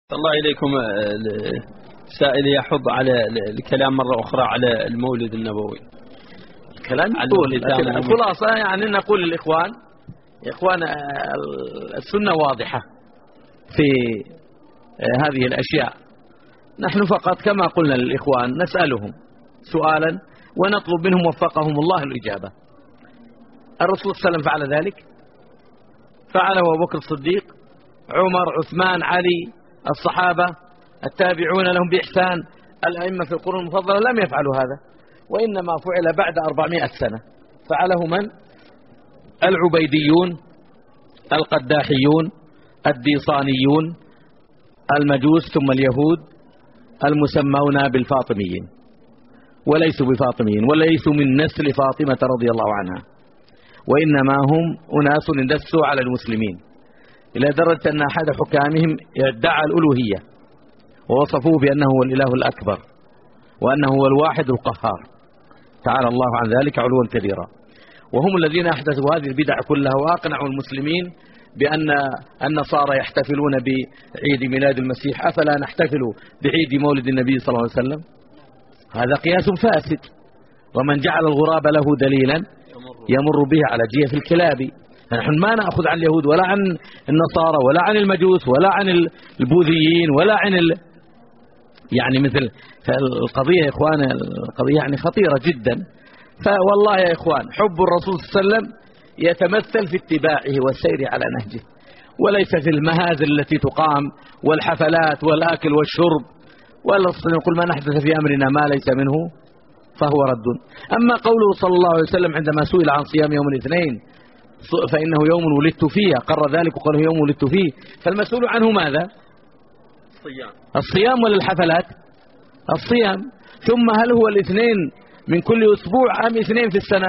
الله إليكم. سائل يحض على الكلام مرة أخرى على المولد النبوي. كلام يقول الخلاصة يعني نقول للإخوان السنة واضحة في هذه الأشياء. نحن فقط كما قلنا للإخوان نسألهم سؤالا ونطلب منهم وفقهم الله الإجابة. الرسول صلى الله عليه وسلم فعل ذلك، فعله أبو بكر الصديق، عمر، عثمان، علي، الصحابة، التابعون لهم بإحسان، الأئمة في القرون المفضلة لم يفعلوا هذا، وإنما فعل بعد 400 سنة. فعله من؟ العبيديون، القداحيون، الديصانيون، المجوس، ثم اليهود المسمون بالفاطميين، وليسوا بفاطميين وليسوا من نسل فاطمة رضي الله عنها، وإنما هم أناس اندسوا على المسلمين إلى درجة أن أحد حكامهم ادعى الألوهية ووصفوه بأنه هو الإله الأكبر وأنه هو الواحد القهار، تعالى الله عن ذلك علوا كبيرا. وهم الذين أحدثوا هذه البدع كلها وأقنعوا المسلمين بأن النصارى يحتفلون بعيد ميلاد المسيح، أفلا نحتفل بعيد مولد النبي صلى الله عليه وسلم؟ هذا قياس فاسد. ومن جعل الغراب له دليلا يمر به على جيف الكلاب. نحن ما نأخذ عن اليهود ولا عن النصارى ولا عن المجوس ولا عن البوذيين ولا عن يعني مثل القضية يا إخوان، القضية يعني خطيرة جدا. فوالله يا إخوان حب الرسول صلى الله عليه وسلم يتمثل في اتباعه والسير على نهجه، وليس في المهازل التي تقام والحفلات والآكل والشرب. ويقول من أحدث في أمرنا ما ليس منه فهو رد. أما قوله صلى الله عليه وسلم عندما سئل عن صيام يوم الاثنين فإنه يوم ولدت فيه، قرر ذلك وقال يوم ولدت فيه، فالمسؤول عنه ماذا؟ الصيام ولا الحفلات؟ الصيام. ثم هل هو الاثنين من كل أسبوع أم اثنين في السنة؟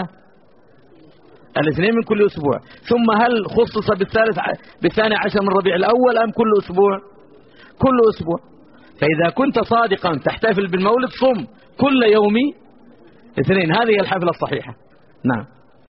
الاثنين من كل أسبوع. ثم هل خصص بالثاني عشر من ربيع الأول أم كل أسبوع؟ كل أسبوع. فإذا كنت صادقا تحتفل بالمولد صم كل يوم اثنين. هذه الحفلة الصحيحة. نعم.